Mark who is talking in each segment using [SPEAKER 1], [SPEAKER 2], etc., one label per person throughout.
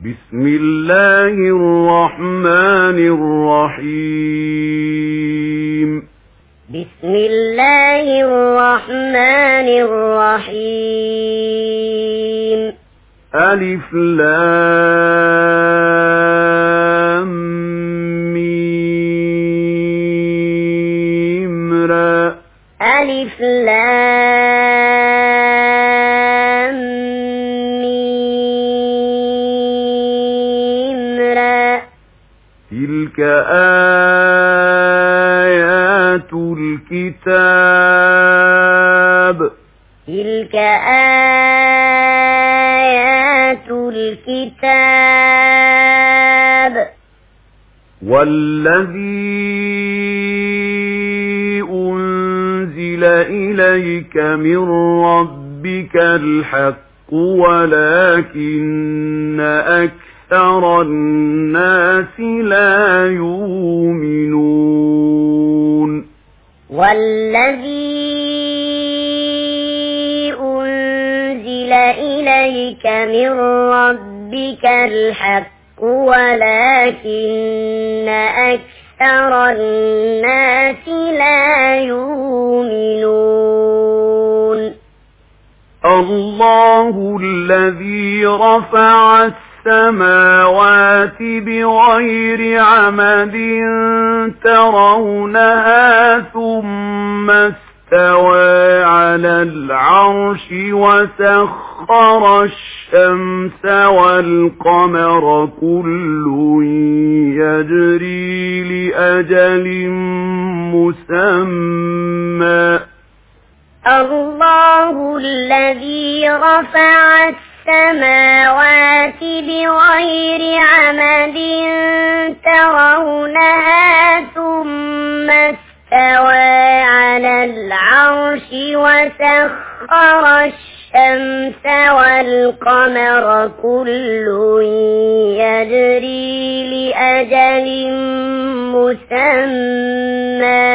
[SPEAKER 1] بسم الله الرحمن الرحيم
[SPEAKER 2] بسم الله الرحمن الرحيم
[SPEAKER 1] ألف لام ميم را
[SPEAKER 2] ألف لام ميم را
[SPEAKER 1] تلك آيات الكتاب
[SPEAKER 2] تلك آيات الكتاب
[SPEAKER 1] والذي أنزل إليك من ربك الحق ولكن أكثر الناس لا يؤمنون
[SPEAKER 2] والذي أنزل إليك من ربك الحق ولكن أكثر الناس لا يؤمنون
[SPEAKER 1] الله الذي رفع السماوات بغير عمد ترونها ثم استوى على العرش وسخر الشمس والقمر كل يجري لأجل مسمى
[SPEAKER 2] الله الذي رفع السماوات بغير عمد ترونها ثم استوى على العرش وسخر الشمس والقمر كل يجري لأجل مسمى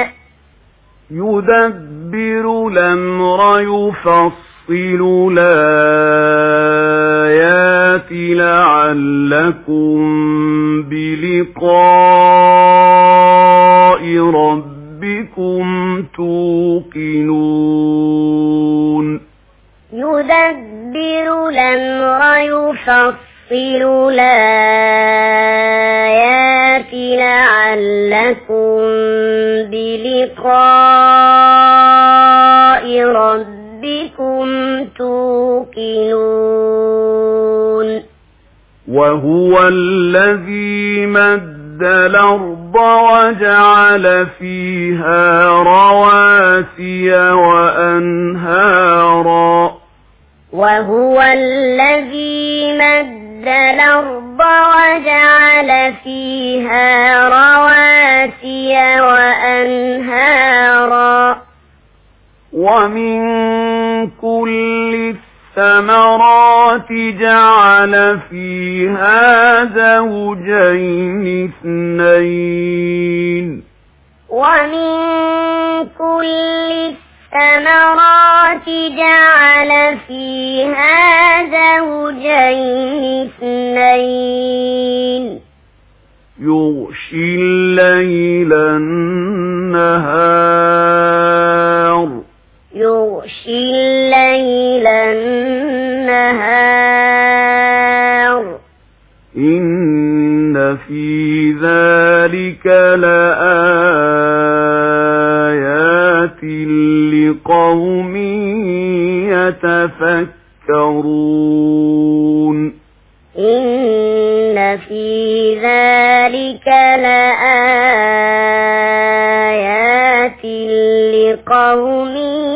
[SPEAKER 1] يدبر الأمر يفصل الآيات لعلكم بلقاء ربكم توقنون
[SPEAKER 2] يدبر الأمر يفصل الآيات لعلكم بلقاء ربكم توقنون
[SPEAKER 1] وهو الذي مد الأرض وجعل فيها رواسي وأنهارا
[SPEAKER 2] وهو الذي مد الأرض وجعل فيها رواسي وأنهارا
[SPEAKER 1] ومن كل الثمرات جعل فيها زوجين اثنين
[SPEAKER 2] ومن كل الثمرات جعل فيها زوجين اثنين
[SPEAKER 1] يغشي الليل النهار
[SPEAKER 2] يغشي الليل النهار
[SPEAKER 1] إن في ذلك لآيات لقوم يتفكرون
[SPEAKER 2] إن في ذلك لآيات لقوم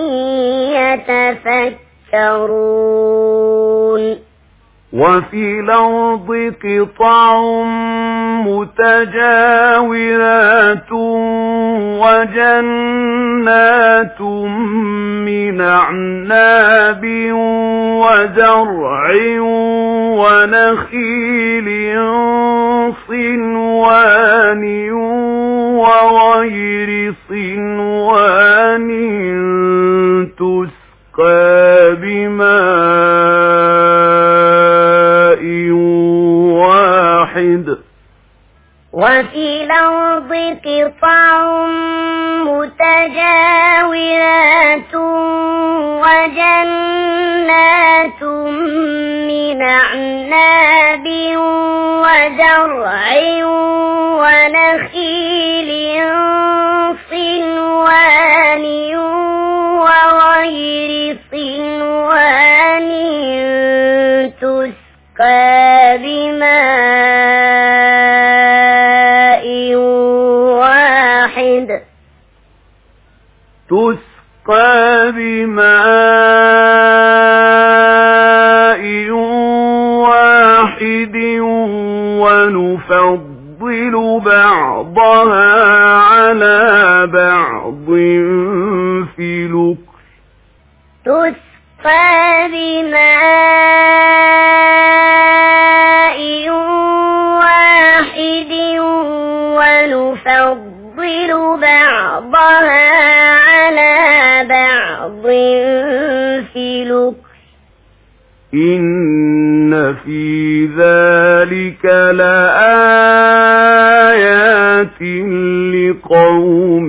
[SPEAKER 2] يتفكرون
[SPEAKER 1] وفي الأرض قطع متجاورات وجنات من أعناب وزرع ونخيل صنوان وغير صنوان تسقى بماء واحد
[SPEAKER 2] وفي الأرض قطع متجاورات وجنات من أعناب وزرع ونخيل صنوان وغير صنوان تسقى بماء واحد
[SPEAKER 1] ونفضل بعضها على بعض في الأكل
[SPEAKER 2] تسقى بماء واحد ونفضل بعضها على بعض في الأكل
[SPEAKER 1] إن في ذلك لآيات لقوم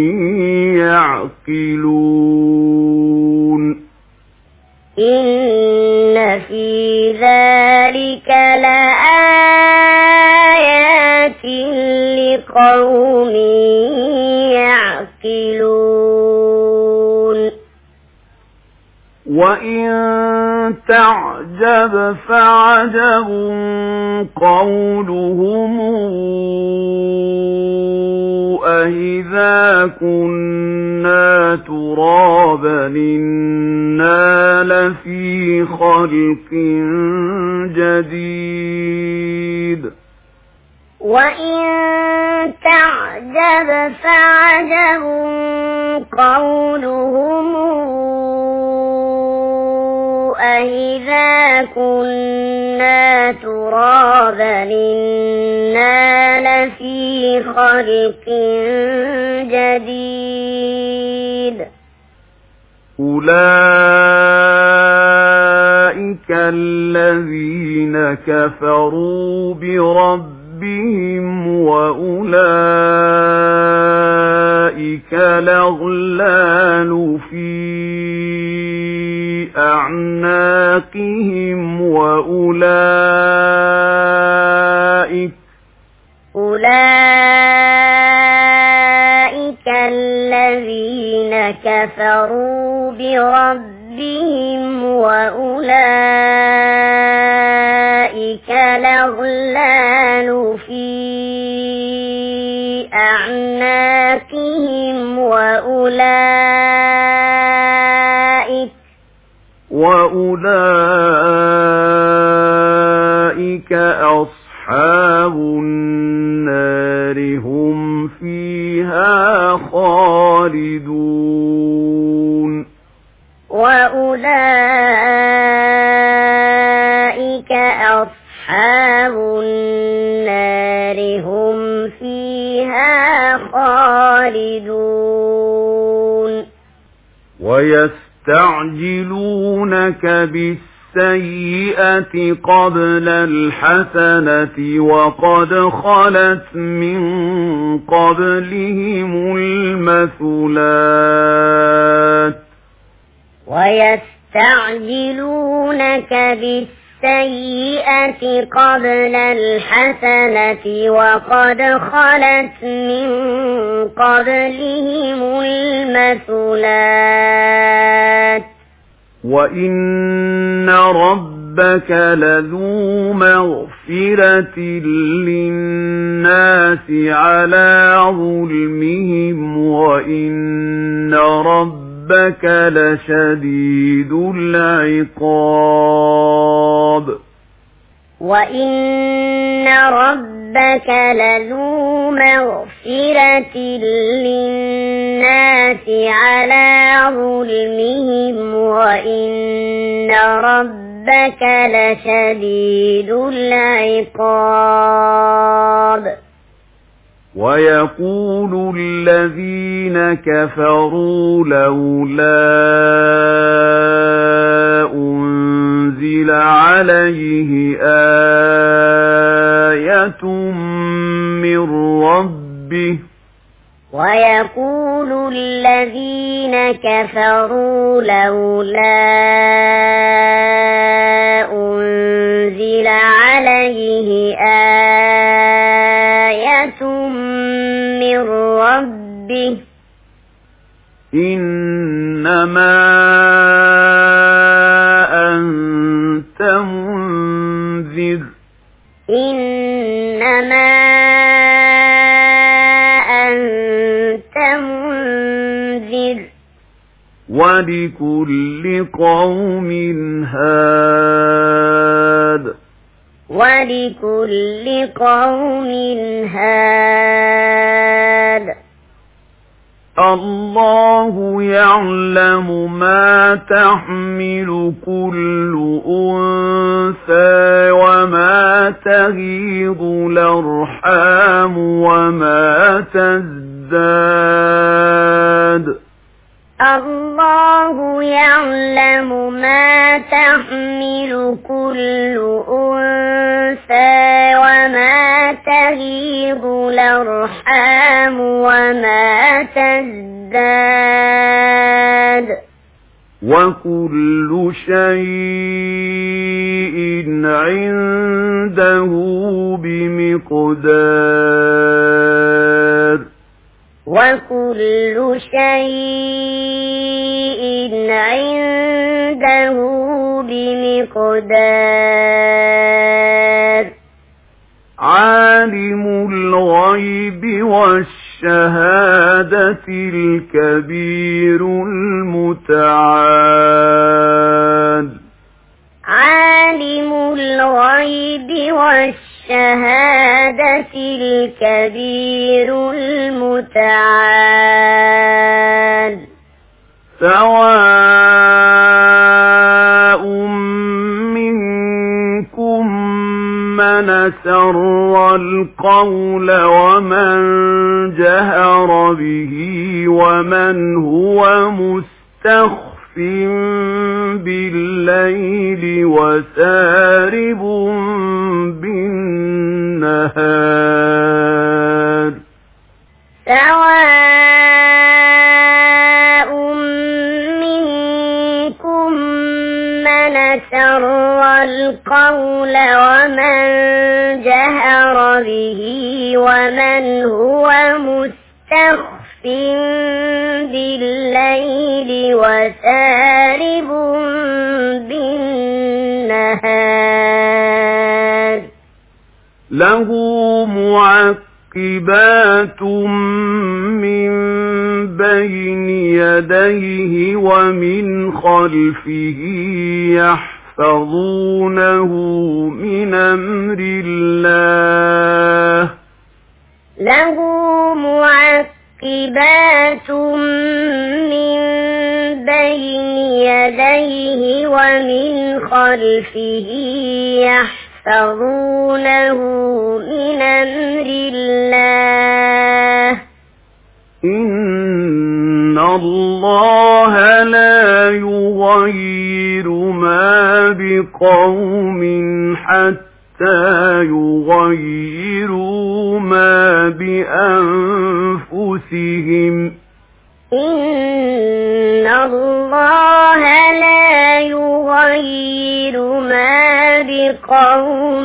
[SPEAKER 1] يعقلون
[SPEAKER 2] إن في ذلك لآيات لقوم يعقلون
[SPEAKER 1] وإن تعجب فعجب قولهم أإذا كنا ترابا إنا لفي خلق جديد
[SPEAKER 2] وإن تعجب فعجب قولهم أإذا كنا ترابا إنا لفي خلق جديد
[SPEAKER 1] أولئك الذين كفروا بربهم وأولئك الأغلال في أعناقهم وأولئك
[SPEAKER 2] الذين كفروا بربهم وأولئك الأغلال في أعناقهم
[SPEAKER 1] وأولئك أصحاب النار هم فيها خالدون
[SPEAKER 2] وأولئك أصحاب النار هم فيها خالدون
[SPEAKER 1] ويستعجلونك بالسيئة قبل الحسنة وقد خلت من قبلهم المثلات
[SPEAKER 2] ويستعجلونك بالسيئة قبل الحسنة وقد خلت من قبلهم المثلات
[SPEAKER 1] وإن ربك لذو مغفرة للناس على ظلمهم وإن ربك لشديد العقاب
[SPEAKER 2] وإن ربك لذو مغفرة للناس على ظلمهم وإن ربك لشديد العقاب
[SPEAKER 1] ويقول الذين كفروا لولا أنزل عليه
[SPEAKER 2] ويقول الذين كفروا لولا أنزل عليه آية من ربه
[SPEAKER 1] إنما أنت منذر
[SPEAKER 2] إنما أنت منذر
[SPEAKER 1] ولكل قوم هاد
[SPEAKER 2] ولكل قوم هاد
[SPEAKER 1] الله يعلم ما تحمل كل أنثى وما تغيض الأرحام وما تزداد
[SPEAKER 2] الله يعلم ما تحمل كل أنثى وما تغيض الأرحام وما تزداد
[SPEAKER 1] وكل شيء عنده بمقدار
[SPEAKER 2] وكل شيء عنده بمقدار
[SPEAKER 1] عالم الغيب والشهادة الكبير المتعال
[SPEAKER 2] عالم الغيب والشهادة الكبير المتعال
[SPEAKER 1] سواء منكم من سر القول ومن جهر به ومن هو مستخف بالليل وسارب بالنهار
[SPEAKER 2] سواء منكم من سر القول ومن جهر به ومن هو مستخف بالليل وسارب بالنهار
[SPEAKER 1] له معقبات من بين يديه ومن خلفه يحفظونه من أمر الله
[SPEAKER 2] له معقبات من بين يديه ومن خلفه يحفظونه من أمر الله
[SPEAKER 1] إن الله لا يغير ما بقوم حتى يغيروا ما بأنفسهم
[SPEAKER 2] إن الله لا يغير ما بقوم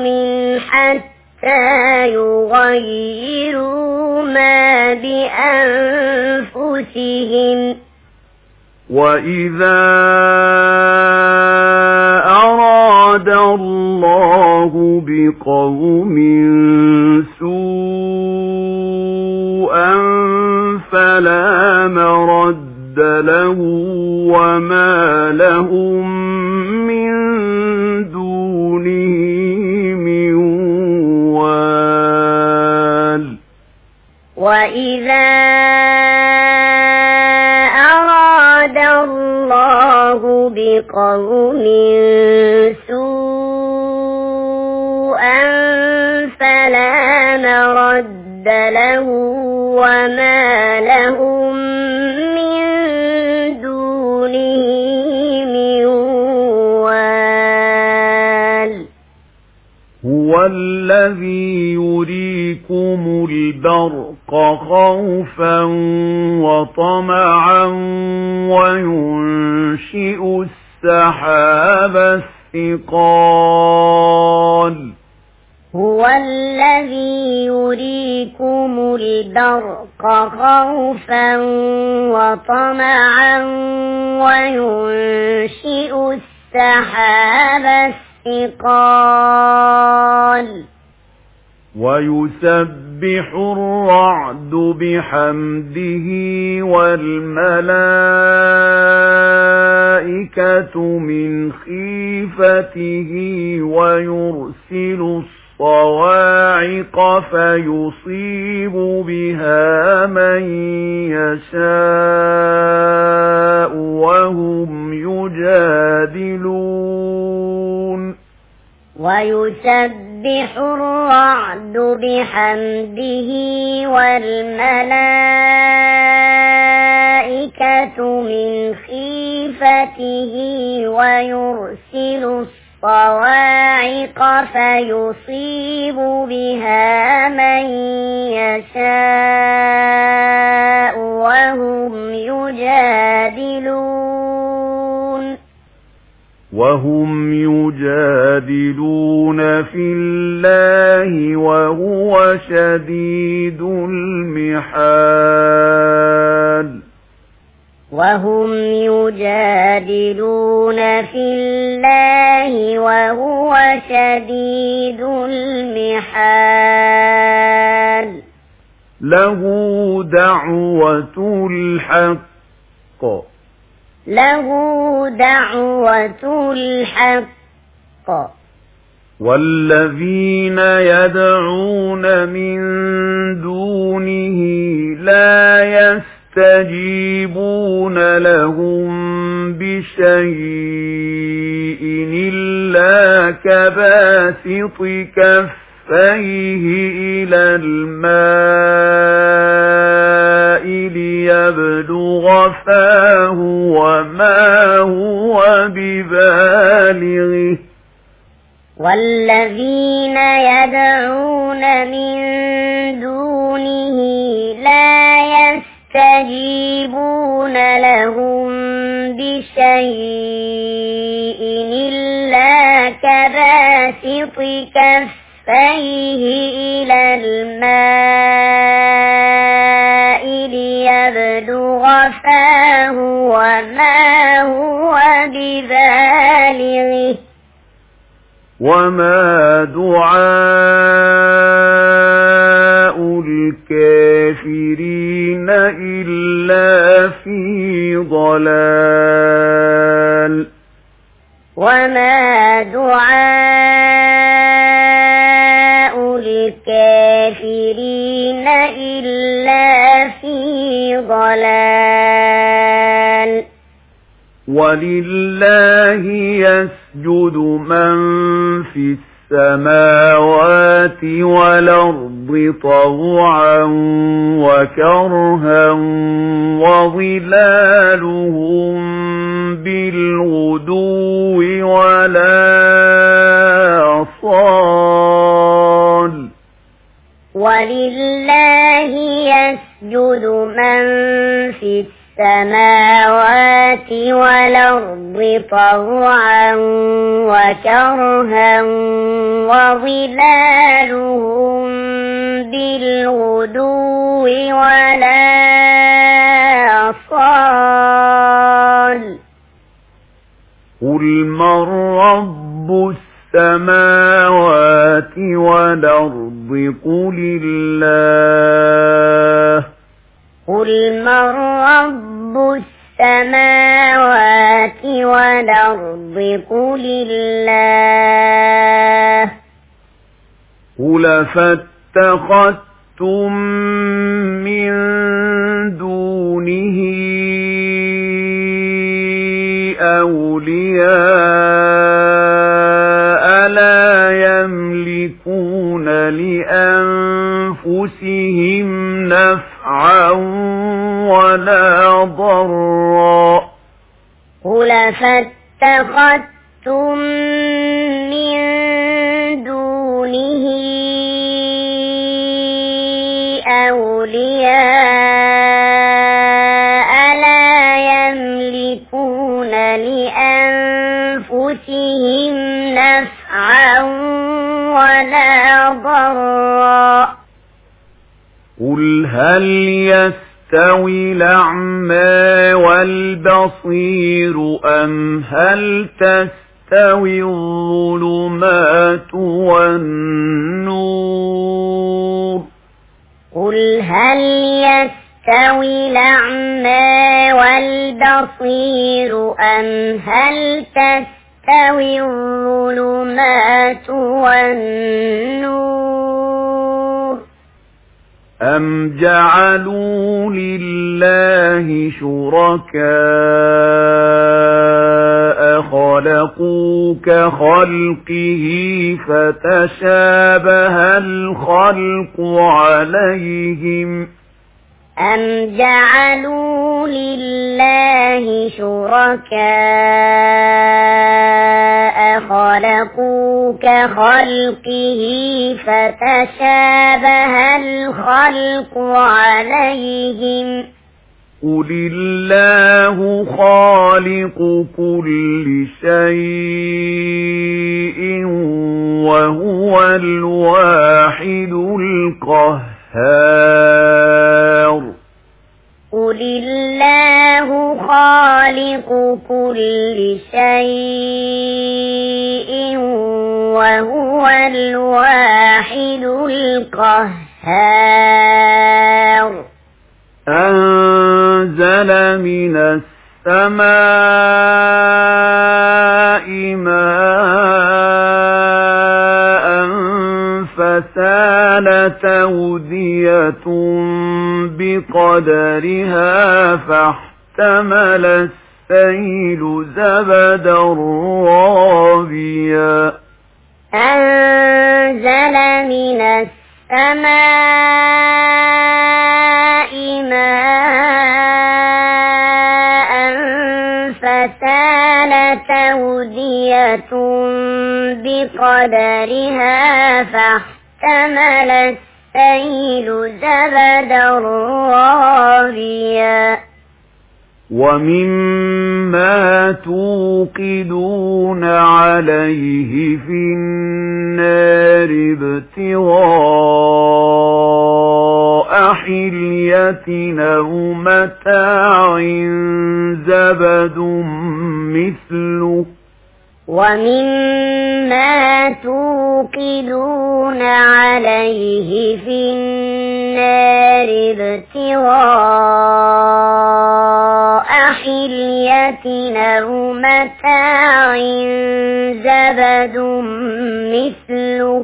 [SPEAKER 2] حتى يغيروا ما بأنفسهم
[SPEAKER 1] وإذا أراد الله بقوم سوءا فلا مرد له وما لهم من دونه من وال
[SPEAKER 2] وإذا أراد الله بقوم سوءا فلا مرد له وما لهم من دونه من وال
[SPEAKER 1] هو الذي يريكم البرق خوفا وطمعا وينشئ السحاب الثقال
[SPEAKER 2] هو الذي يريكم البرق خوفا وطمعا وينشئ السحاب الثقال
[SPEAKER 1] ويسبح الرعد بحمده والملائكة من خيفته ويرسل الصواعق فيصيب بها من يشاء وهم يجادلون
[SPEAKER 2] ويسبح الرعد بحمده والملائكة من خيفته ويرسل الصواعق فيصيب بها من يشاء
[SPEAKER 1] وهم يجادلون في الله وهو شديد المحال
[SPEAKER 2] وهم يجادلون في الله وهو شديد المحال
[SPEAKER 1] له دعوة الحق والذين يدعون من دونه لا يستجيبون لهم بشيء إلا كباسط كفيه إلى الماء ليبلغ فاه وما هو ببالغه
[SPEAKER 2] والذين يدعون من دونه لا يستجيبون لهم بشيء إلا كباسط كفيه إلى الماء ليبلغ فاه وما هو ببالغه
[SPEAKER 1] وما دعاء الكافرين إلا في ضلال
[SPEAKER 2] وما دعاء الكافرين إلا في ضلال
[SPEAKER 1] ولله يسجد من في السماوات والأرض طوعا وكرها وظلالهم بالغدو والآصال
[SPEAKER 2] ولله يسجد من في السماوات والأرض طوعا وكرها وظلالهم بالغدو والآصال
[SPEAKER 1] قل من رب السماوات والأرض قل الله
[SPEAKER 2] قل من رب السماوات والأرض قل الله
[SPEAKER 1] قل فاتخذتم من دونه أولياء لا يملكون لأنفسهم نفعا ولا ضرا
[SPEAKER 2] قل فاتخذتم من دونه دونه أولياء لا يملكون لأنفسهم نفعا ولا ضرا
[SPEAKER 1] قل هل يستوي الأعمى والبصير أم هل تستوي الظلمات والنور
[SPEAKER 2] قل هل يستوي الأعمى والبصير أم هل تستوي الظلمات والنور
[SPEAKER 1] أم جعلوا لله شركاء خلقوا كخلقه فتشابه الخلق عليهم
[SPEAKER 2] أم جعلوا لله شركاء خلقوا كخلقه فتشابه الخلق عليهم
[SPEAKER 1] قل الله خالق كل شيء وهو الواحد القهار
[SPEAKER 2] قل الله خالق كل شيء وهو الواحد القهار
[SPEAKER 1] أنزل من السماء ماء فسالت أودية بقدرها فاحتمل السيل زبدا رابيا
[SPEAKER 2] أنزل من السماء ماء فسالت أودية بقدرها فاحتمل السيل زبدا رابيا
[SPEAKER 1] ومما توقدون عليه في النار ابتغاء حلية أو متاع زبد مثله
[SPEAKER 2] ومما توقدون عليه في النار ابتغاء حلية أو متاع زبد مثله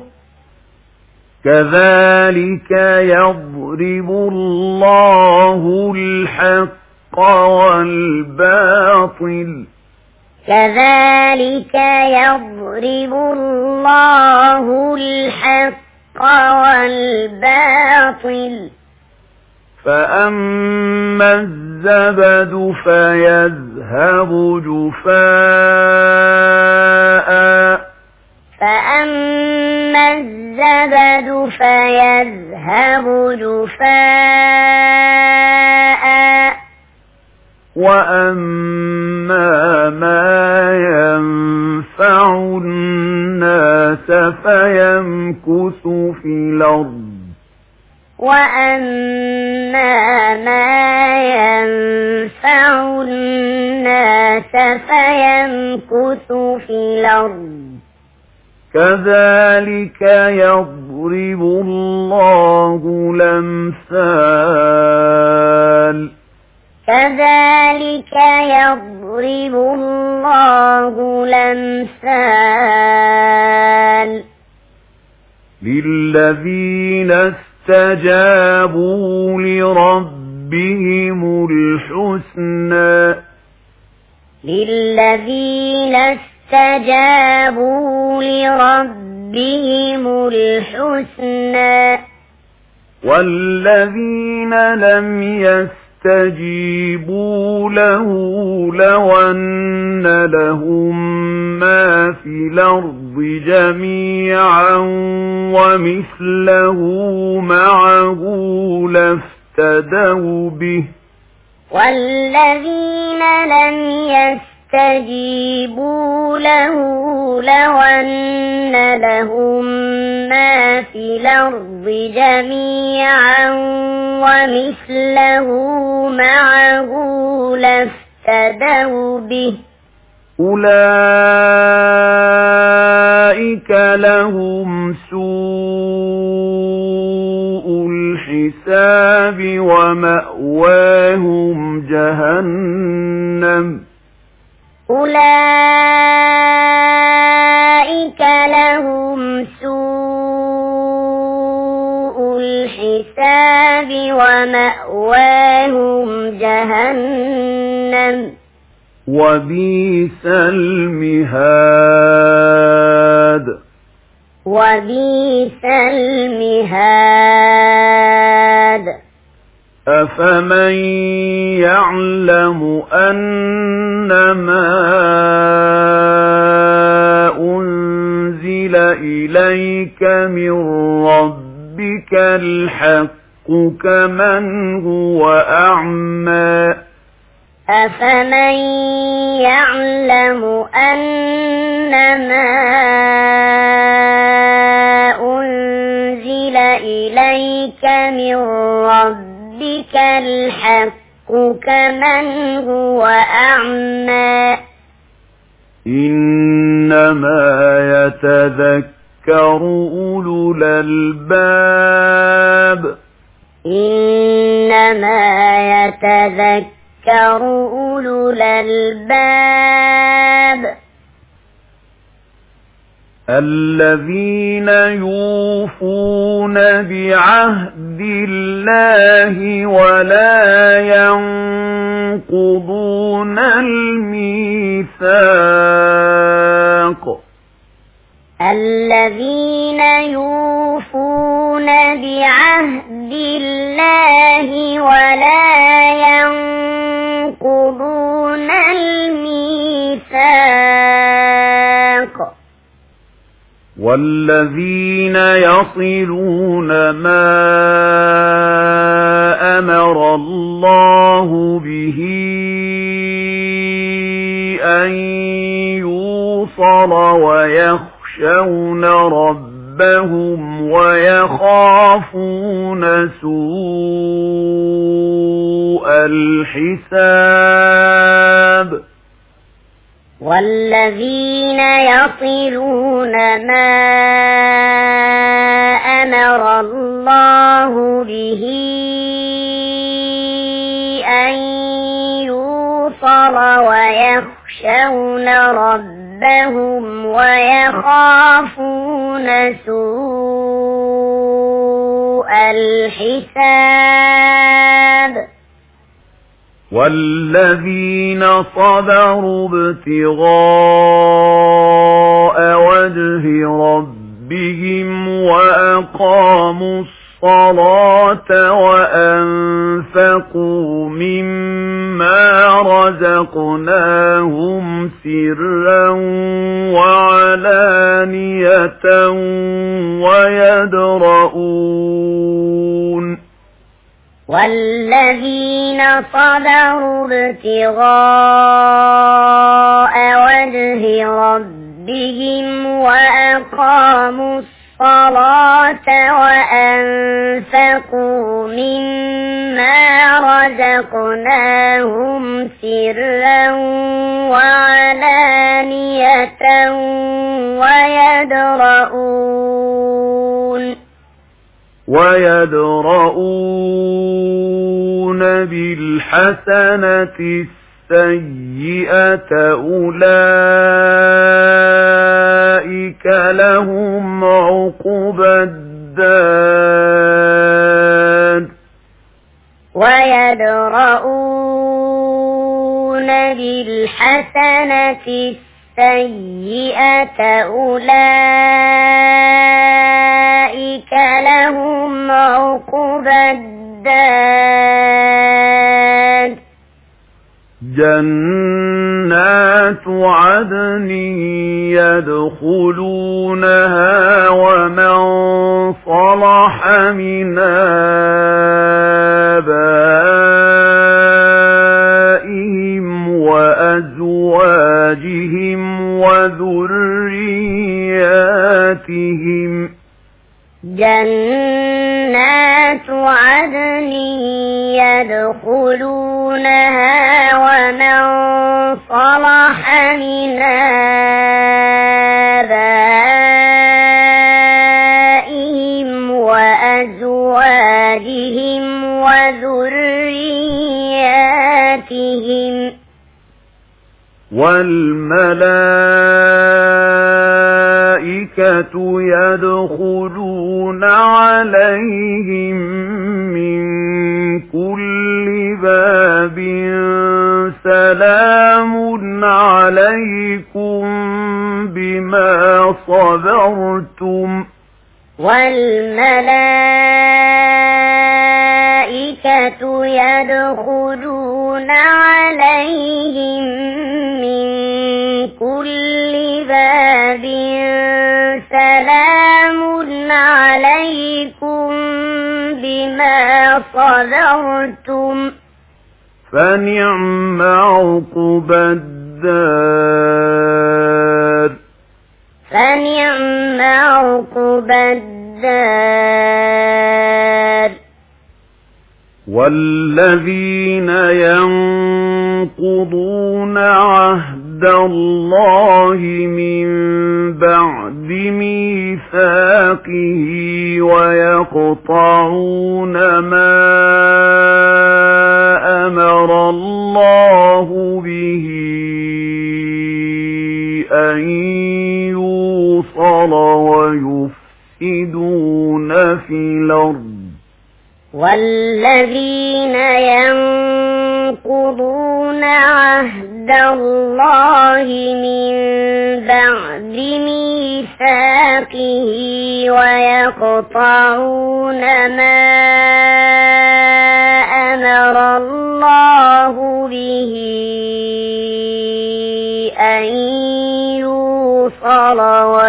[SPEAKER 1] كذلك يضرب الله الحق والباطل
[SPEAKER 2] كذلك يضرب الله الحق والباطل
[SPEAKER 1] فأما الزبد فيذهب جفاء
[SPEAKER 2] فأما الزبد فيذهب جفاء
[SPEAKER 1] وأما ما ينفع الناس فيمكث في الأرض
[SPEAKER 2] وأما ما ينفع الناس فيمكث في الأرض
[SPEAKER 1] كذلك يضرب الله الأمثال
[SPEAKER 2] كذلك يضرب الله الأمثال
[SPEAKER 1] للذين استجابوا لربهم الحسنى
[SPEAKER 2] للذين استجابوا لربهم الحسنى
[SPEAKER 1] والذين لم يستجيبوا له لو أن لهم ما في الأرض جميعا ومثله معه لافتدوا به
[SPEAKER 2] والذين لم يستجيبوا له لو أن لهم ما في الأرض جميعا ومثله معه لافتدوا به
[SPEAKER 1] أولئك لهم سوء الحساب ومأواهم جهنم
[SPEAKER 2] أولئك لهم سوء الحساب ومأواهم جهنم
[SPEAKER 1] وبئس المهاد
[SPEAKER 2] وبئس المهاد
[SPEAKER 1] أفمن يعلم أنما أنزل إليك من ربك الحق كمن هو أعمى
[SPEAKER 2] أفمن يعلم أنما أنزل إليك من ربك الحق كمن هو أعمى
[SPEAKER 1] إنما يتذكر أولو الألباب
[SPEAKER 2] إنما يتذكر أولو الألباب
[SPEAKER 1] الذين يوفون بعهد الله ولا ينقضون الميثاق
[SPEAKER 2] الذين يوفون بعهد الله ولا ينقضون الميثاق
[SPEAKER 1] والذين يصلون ما أمر الله به أن يوصل ويخشون ربهم ويخافون سوء الحساب
[SPEAKER 2] والذين يصلون ما أمر الله به أن يوصل ويخشون ربهم ويخافون سوء الحساب
[SPEAKER 1] والذين صبروا ابتغاء وجه ربهم وأقاموا الصلاة وأنفقوا مما رزقناهم سرا وعلانية
[SPEAKER 2] والذين صبروا ابتغاء وجه ربهم وأقاموا الصلاة وأنفقوا مما رزقناهم سرا وعلانية ويدرؤون بالحسنة السيئة أولئك لهم عقبى الدار ويدرؤون بالحسنة السيئة أولئك لهم عقبى الدار
[SPEAKER 1] جنات عدن يدخلونها ومن صلح من آبائهم وأزواجهم وذرياتهم
[SPEAKER 2] جنات عدن يدخلونها ومن صلح من آبائهم وأزواجهم وذرياتهم
[SPEAKER 1] والملائكة يدخلون عليهم من كل باب سلام عليكم بما صبرتم
[SPEAKER 2] والملائكة يدخلون عليهم من كل باب سلام عليكم بما صبرتم
[SPEAKER 1] فنعم عقبى الدار
[SPEAKER 2] فنعم عقبى الدار
[SPEAKER 1] والذين ينقضون عهد الله من بعد ميثاقه ويقطعون ما أمر الله به أن يوصل ويفسدون في الأرض
[SPEAKER 2] والذين ينقضون عهد الله من بعد ميثاقه ويقطعون ما أمر الله به أن يوصل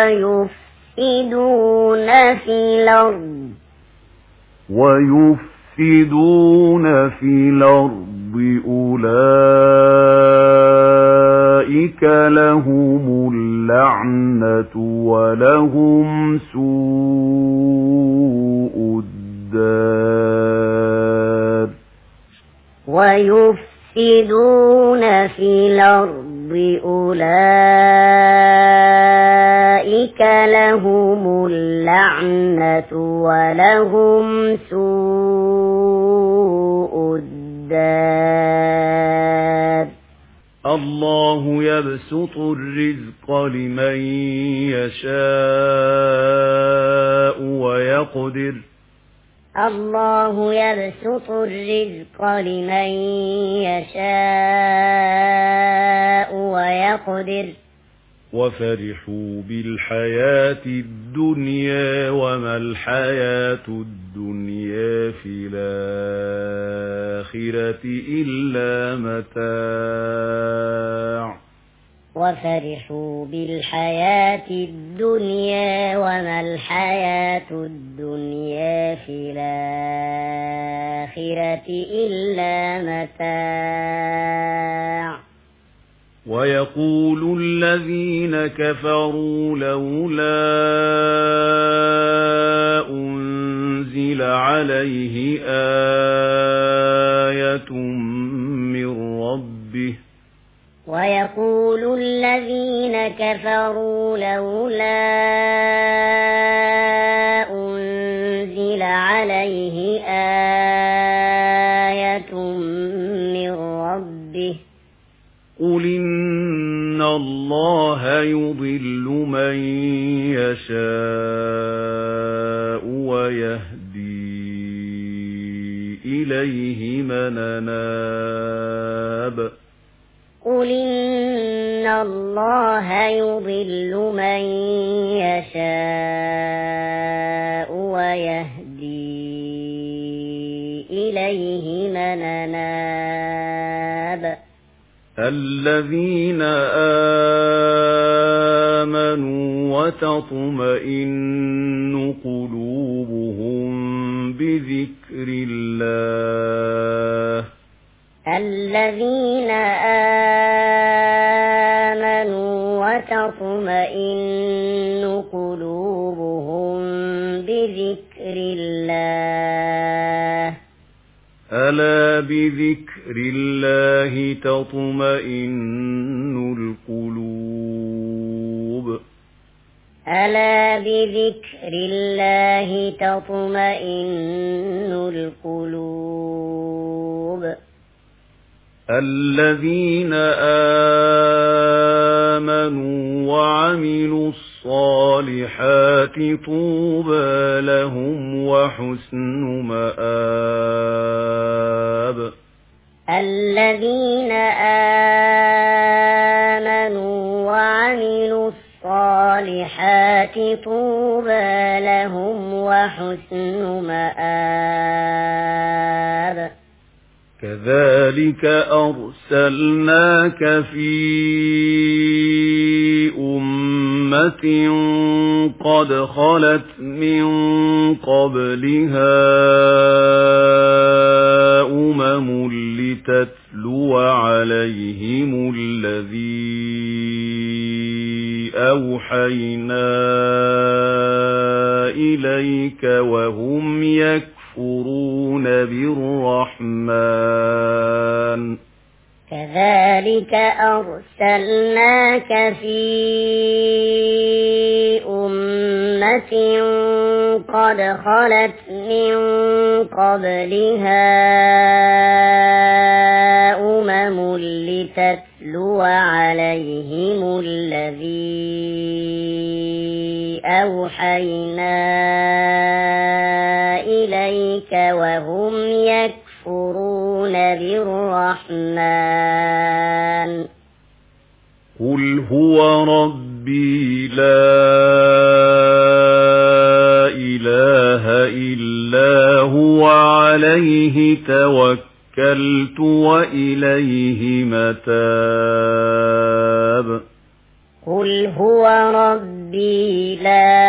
[SPEAKER 2] ويفسدون في الأرض
[SPEAKER 1] أولئك لهم اللعنة ولهم سوء الدار
[SPEAKER 2] ويفسدون في الأرض أولئك لهم اللعنة ولهم سوء الدار
[SPEAKER 1] الله يبسط الرزق لمن يشاء ويقدر
[SPEAKER 2] الله يبسط الرزق لمن يشاء ويقدر
[SPEAKER 1] وفرحوا بالحياة الدنيا وما الحياة الدنيا في الآخرة إلا متاع
[SPEAKER 2] وفرحوا بالحياة الدنيا وما الحياة الدنيا في الآخرة إلا متاع
[SPEAKER 1] ويقول الذين كفروا لولا أنزل عليه آية من ربه
[SPEAKER 2] ويقول الذين كفروا لولا أنزل عليه آية من ربه
[SPEAKER 1] قل إن الله يضل من يشاء ويهدي إليه من أناب
[SPEAKER 2] قل إن الله يضل من يشاء ويهدي إليه من أناب
[SPEAKER 1] الذين آمنوا وتطمئن قلوبهم بذكر الله
[SPEAKER 2] الذين آمنوا وتطمئن قلوبهم بذكر الله
[SPEAKER 1] ألا بذكر الله تطمئن القلوب
[SPEAKER 2] ألا بذكر الله تطمئن القلوب
[SPEAKER 1] الذين آمنوا وعملوا الصالحات طوبى لهم وحسن مآب
[SPEAKER 2] الذين آمنوا وعملوا الصالحات طوبى لهم وحسن مآب
[SPEAKER 1] كذلك أرسلناك في أمة قد خلت من قبلها أمم لتتلو عليهم الذي أوحينا إليك وهم يكفرون بالرحمن
[SPEAKER 2] كذلك أرسلناك في أمة قد خلت من قبلها أمم لتتلو عليهم الذي أوحينا إليك وهم يكفرون بالرحمن
[SPEAKER 1] قل هو ربي لا إله إلا هو عليه توكلت وإليه متاب
[SPEAKER 2] قل هو ربي لا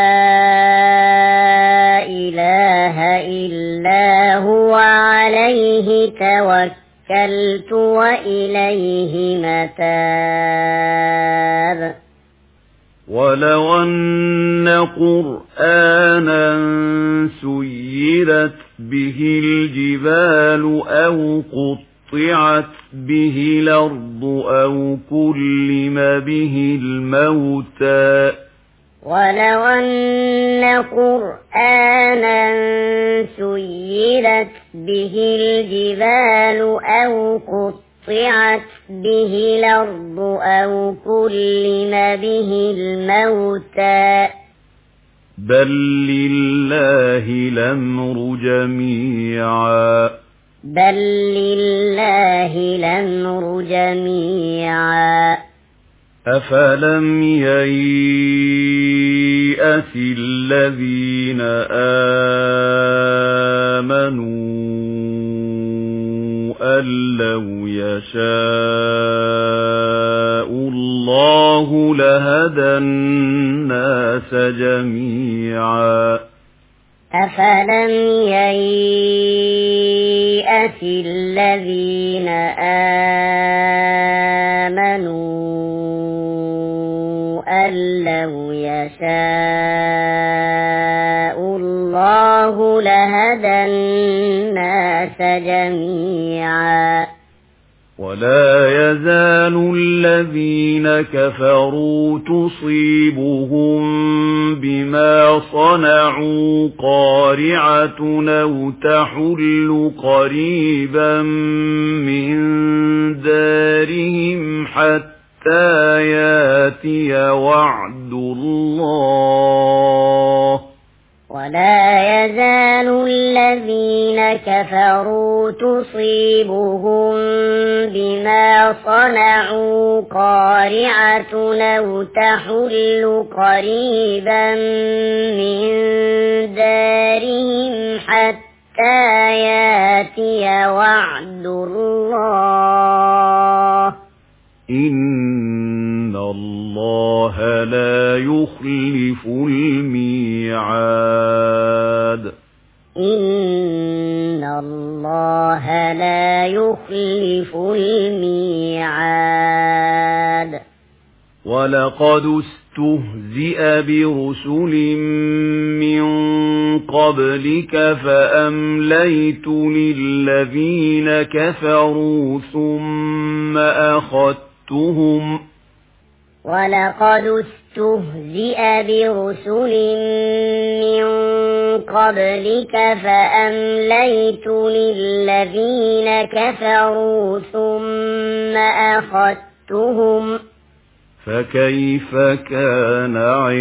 [SPEAKER 2] إله إلا هو عليه توكلت وإليه متاب
[SPEAKER 1] ولو أن قرآنا سيرت به الجبال أو قطعت به الأرض أو كلم به الموتى
[SPEAKER 2] ولو أن قرآنا سيرت به الجبال أو قطعت به الأرض أو كلم به الموتى
[SPEAKER 1] بل لله الأمر جميعا
[SPEAKER 2] بل لله الأمر جميعا
[SPEAKER 1] أفلم ييأس الذين آمنوا أن لو يشاء الله لهدى الناس جميعا
[SPEAKER 2] أفلم ييأس الذين آمنوا أن لو يشاء الله لهدى الناس جميعا
[SPEAKER 1] ولا يزال الذين كفروا تصيبهم بما صنعوا قارعة أو تحل قريبا من دارهم حتى ياتي وعد الله
[SPEAKER 2] ولا يزال الذين كفروا تصيبهم بما صنعوا قارعة أو تحل قريبا من دارهم حتى ياتي وعد الله
[SPEAKER 1] الله لا يخلف الميعاد
[SPEAKER 2] إن الله لا يخلف الميعاد
[SPEAKER 1] ولقد استهزئ برسل من قبلك فأمليت للذين كفروا ثم أخذتهم
[SPEAKER 2] ولقد استهزئ برسل من قبلك فأمليت للذين كفروا ثم أخذتهم
[SPEAKER 1] فكيف كان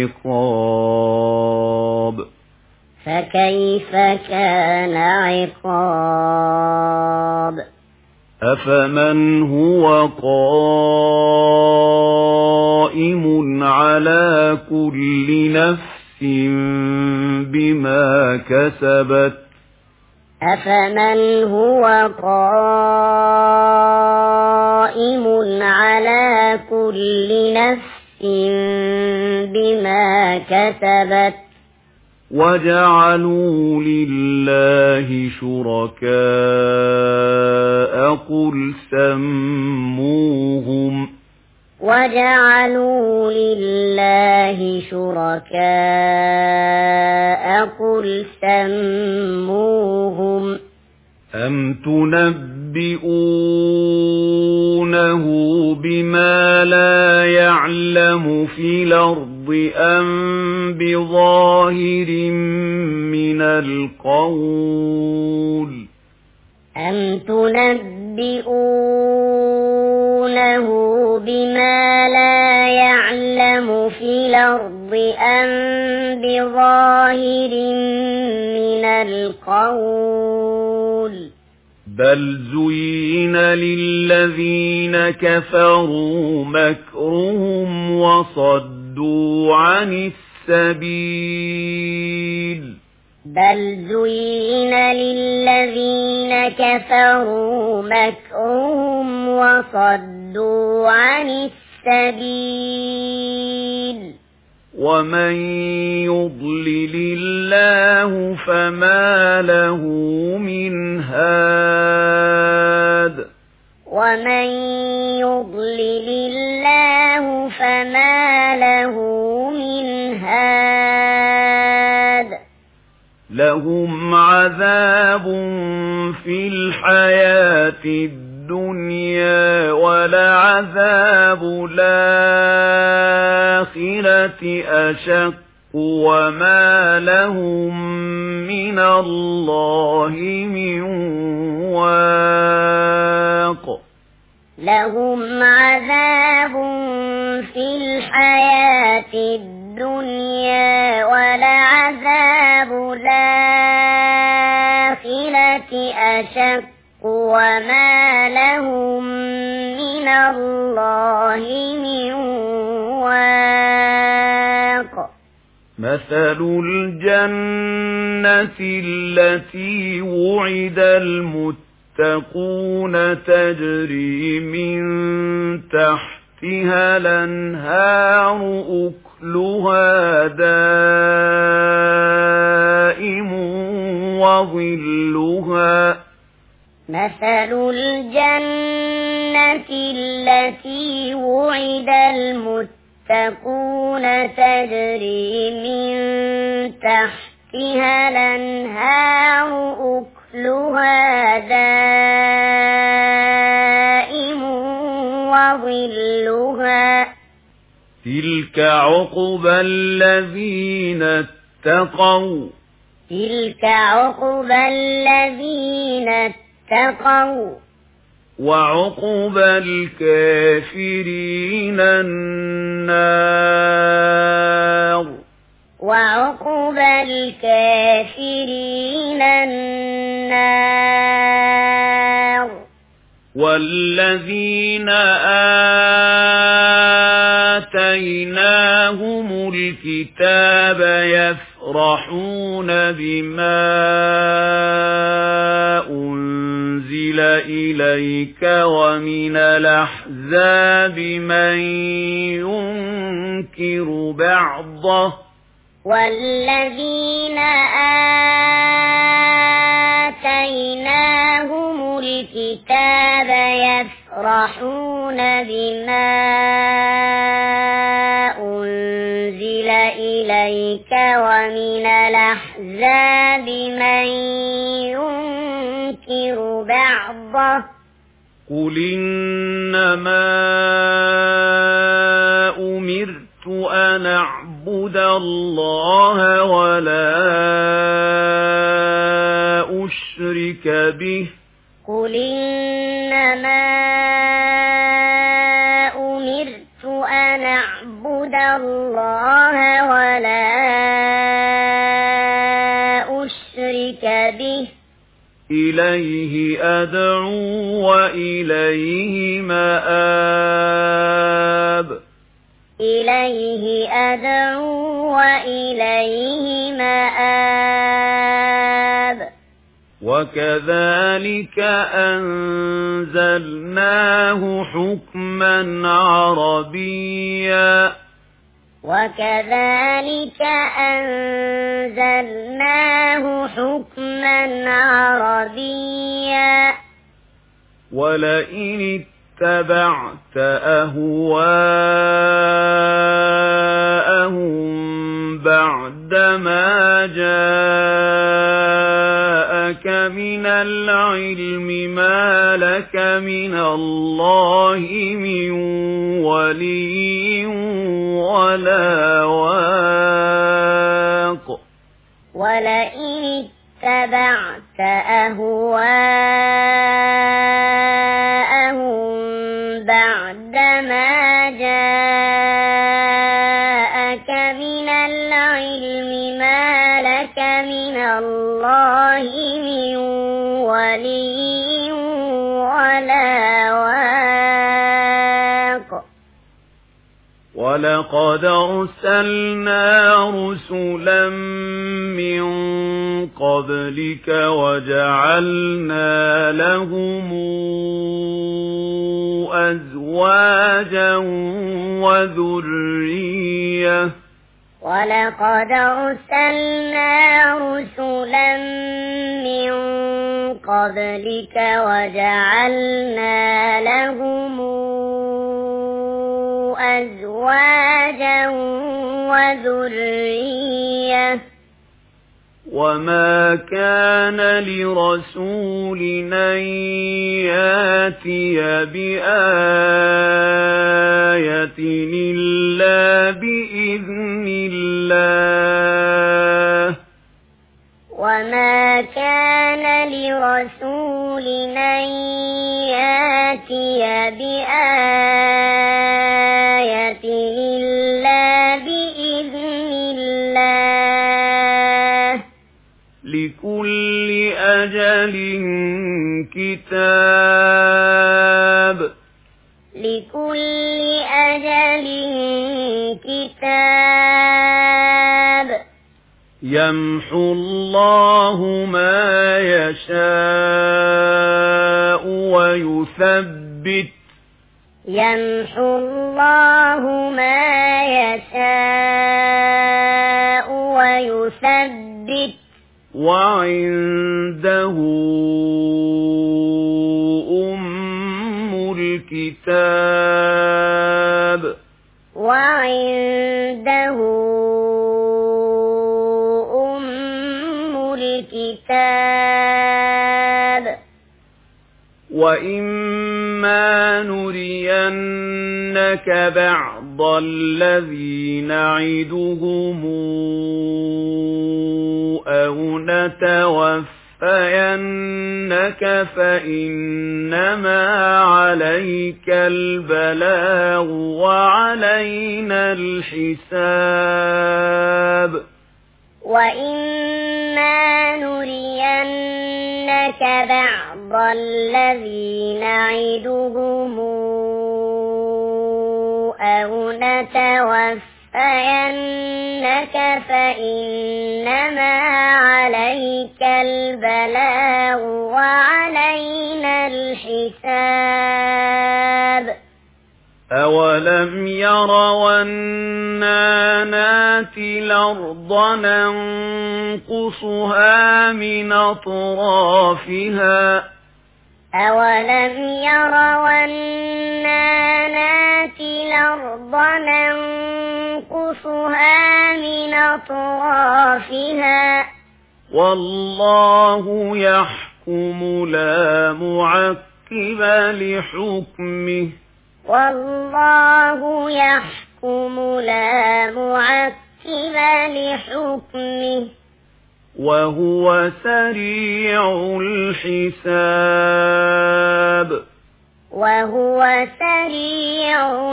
[SPEAKER 1] عقاب
[SPEAKER 2] فكيف كان عقاب
[SPEAKER 1] أفمن هو قائم على كل نفس بما كسبت
[SPEAKER 2] أفمن هو قائم على كل نفس بما كسبت
[SPEAKER 1] وجعلوا لله شركاء قل سموهم
[SPEAKER 2] وجعلوا لله شركاء قل سموهم
[SPEAKER 1] أم تنبئونه بما لا يعلم في الأرض أم بظاهر من القول
[SPEAKER 2] أم تنبئونه بما لا يعلم في الأرض أم بظاهر من القول
[SPEAKER 1] بل زين للذين كفروا مكرهم وصدوا عن السبيل
[SPEAKER 2] بل زين للذين كفروا مكرهم وصدوا عن السبيل
[SPEAKER 1] ومن يضلل الله فما له من هاد
[SPEAKER 2] ومن يضلل الله فما له من هاد
[SPEAKER 1] لهم عذاب في الحياة الدنيا ولعذاب الآخرة أشق وما لهم من الله من واق
[SPEAKER 2] لهم عذاب في الحياة الدنيا ولعذاب الآخرة أشق وما لهم من الله من واق
[SPEAKER 1] مثل الجنة التي وعد المتقون تجري من تحتها الأنهار أكلها دائم وظلها
[SPEAKER 2] مثل الجنة التي وعد المتقون تجري من تحتها الأنهار أكلها دائم وظلها
[SPEAKER 1] تلك عقبى الذين اتقوا
[SPEAKER 2] تلك عقبى الذين اتقوا
[SPEAKER 1] وعقبى الكافرين النار
[SPEAKER 2] وعقبى الكافرين النار
[SPEAKER 1] والذين آتيناهم الكتاب يفرحون بما أنزل إليك ومن الأحزاب من ينكر بعضه
[SPEAKER 2] والذين آتيناهم الكتاب يفرحون بما أنزل إليك ومن الأحزاب من ينكر بعضه
[SPEAKER 1] قل إنما أمرت أن أعبد الله ولا أشرك به
[SPEAKER 2] قل إنما أمرت أن أعبد الله ولا أشرك به
[SPEAKER 1] إليه أدعو وإليه مآب
[SPEAKER 2] إليه أدعو وإليه مآب
[SPEAKER 1] وكذلك أنزلناه حكما عربيا
[SPEAKER 2] وكذلك أنزلناه حكما عربيا
[SPEAKER 1] ولئن اتبعت أهواءهم بعدما جاءك من العلم ما لك من الله من ولي ولا واق
[SPEAKER 2] ولئن اتبعت أهواءهم بعدما جاءك من العلم ما لك من الله من ولي ولا واق
[SPEAKER 1] ولقد أرسلنا رسلا من قبلك وجعلنا لهم أزواجا وذرية
[SPEAKER 2] ولقد أرسلنا رسلا من قبلك وجعلنا لهم أزواجا وذرية
[SPEAKER 1] وما كان لرسول أن يأتي بآية إلا بإذن الله
[SPEAKER 2] وما كان لرسول أن يأتي بآية إلا بإذن الله
[SPEAKER 1] لكل أجل كتاب
[SPEAKER 2] لكل أجل كتاب
[SPEAKER 1] يمحو الله ما يشاء ويثبت
[SPEAKER 2] يمحو الله ما يشاء ويثبت
[SPEAKER 1] وعنده أم الكتاب
[SPEAKER 2] وعنده أم الكتاب
[SPEAKER 1] وإما نرينك بعض الذي نعدهم أو نتوفينك فإنما عليك البلاغ وعلينا الحساب
[SPEAKER 2] وإما نرينك بعض الذي نعدهم أو نتوفينك فإنما عليك البلاغ وعلينا الحساب
[SPEAKER 1] أولم يروا أنا ناتي الأرض ننقصها من أطرافها
[SPEAKER 2] أولم يروا أنا ناتي الأرض ننقصها من أطرافها
[SPEAKER 1] والله يحكم لا معقب لحكمه
[SPEAKER 2] والله يحكم لا معقب لحكمه
[SPEAKER 1] وهو سريع الحساب
[SPEAKER 2] وهو سريع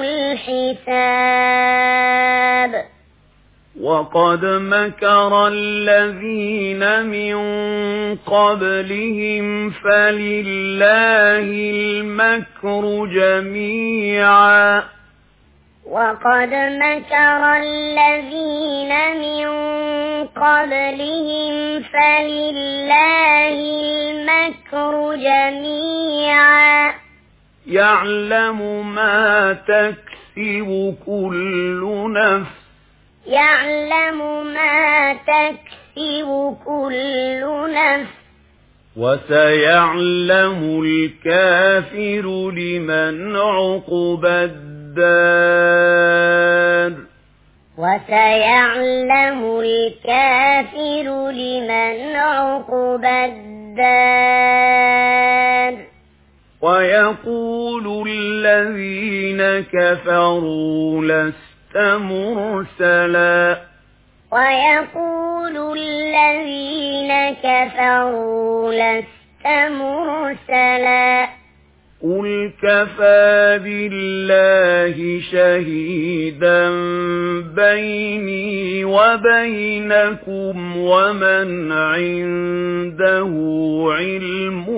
[SPEAKER 2] الحساب
[SPEAKER 1] وقد مكر الذين من قبلهم فلله المكر جميعا
[SPEAKER 2] وقد مكر الذين من قبلهم فلله المكر جميعا
[SPEAKER 1] يعلم ما تكسب كل نفس
[SPEAKER 2] يعلم ما تكسب كل نفس
[SPEAKER 1] وسيعلم الكافر لمن عقبى الدار
[SPEAKER 2] وسيعلم الكافر لمن عقبى الدار
[SPEAKER 1] ويقول الذين كفروا لست مرسلا
[SPEAKER 2] ويقول الذين كفروا لست مرسلا
[SPEAKER 1] قل كفى بالله شهيدا بيني وبينكم ومن عنده علم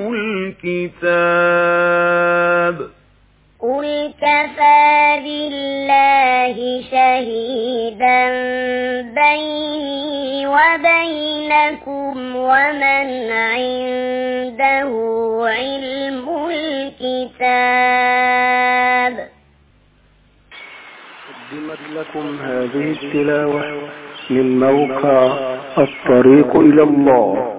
[SPEAKER 1] الكتاب
[SPEAKER 2] قل كفى بالله شهيدا بيني وبينكم ومن عنده علم الكتاب.
[SPEAKER 3] قدمت لكم هذه التلاوة من موقع الطريق إلى الله.